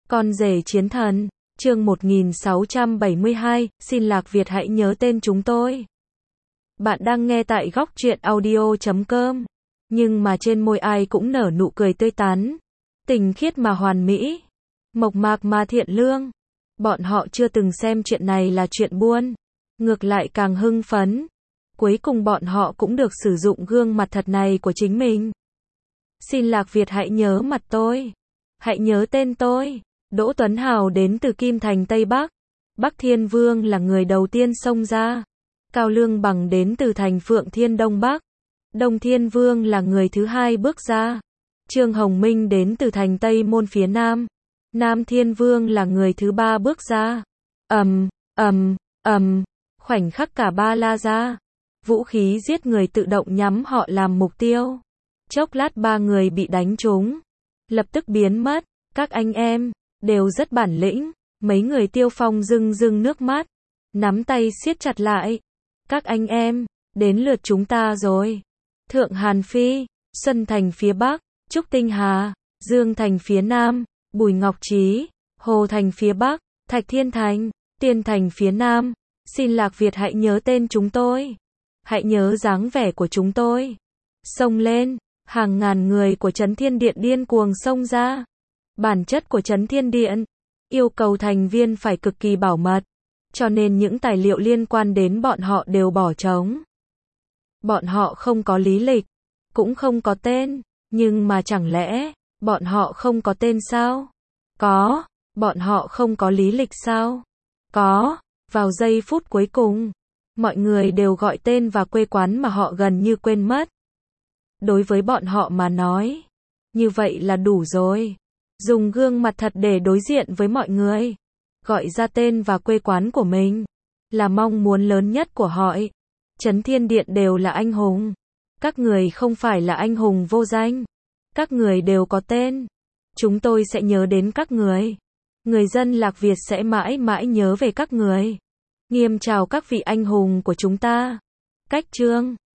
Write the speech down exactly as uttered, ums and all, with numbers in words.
Con rể chiến thần, chương một nghìn sáu trăm bảy mươi hai, xin Lạc Việt hãy nhớ tên chúng tôi. Bạn đang nghe tại góc truyện audio chấm com. Nhưng mà trên môi ai cũng nở nụ cười tươi tắn. Tình khiết mà hoàn mỹ. Mộc mạc mà thiện lương. Bọn họ chưa từng xem chuyện này là chuyện buôn. Ngược lại càng hưng phấn. Cuối cùng bọn họ cũng được sử dụng gương mặt thật này của chính mình. Xin Lạc Việt hãy nhớ mặt tôi. Hãy nhớ tên tôi. Đỗ Tuấn Hào đến từ Kim Thành Tây Bắc. Bắc Thiên Vương là người đầu tiên xông ra. Cao Lương Bằng đến từ thành Phượng Thiên Đông Bắc. Đông Thiên Vương là người thứ hai bước ra. Trương Hồng Minh đến từ thành Tây Môn phía Nam. Nam Thiên Vương là người thứ ba bước ra. Ầm, ầm, ầm, khoảnh khắc cả ba la ra. Vũ khí giết người tự động nhắm họ làm mục tiêu. Chốc lát ba người bị đánh trúng. Lập tức biến mất. Các anh em đều rất bản lĩnh. Mấy người Tiêu Phong rưng rưng nước mắt. Nắm tay siết chặt lại. Các anh em, đến lượt chúng ta rồi. Thượng Hàn Phi, Xuân Thành phía Bắc, Trúc Tinh Hà, Dương Thành phía Nam, Bùi Ngọc Trí, Hồ Thành phía Bắc, Thạch Thiên Thành, Tiên Thành phía Nam. Xin Lạc Việt hãy nhớ tên chúng tôi. Hãy nhớ dáng vẻ của chúng tôi. Xông lên, hàng ngàn người của Trấn Thiên Điện điên cuồng xông ra. Bản chất của Trấn Thiên Điện yêu cầu thành viên phải cực kỳ bảo mật, cho nên những tài liệu liên quan đến bọn họ đều bỏ trống. Bọn họ không có lý lịch, cũng không có tên, nhưng mà chẳng lẽ bọn họ không có tên sao? Có. Bọn họ không có lý lịch sao? Có. Vào giây phút cuối cùng, mọi người đều gọi tên và quê quán mà họ gần như quên mất. Đối với bọn họ mà nói, như vậy là đủ rồi. Dùng gương mặt thật để đối diện với mọi người. Gọi ra tên và quê quán của mình. Là mong muốn lớn nhất của họ. Trấn Thiên Điện đều là anh hùng. Các người không phải là anh hùng vô danh. Các người đều có tên. Chúng tôi sẽ nhớ đến các người. Người dân Lạc Việt sẽ mãi mãi nhớ về các người. Nghiêm chào các vị anh hùng của chúng ta. Cách chương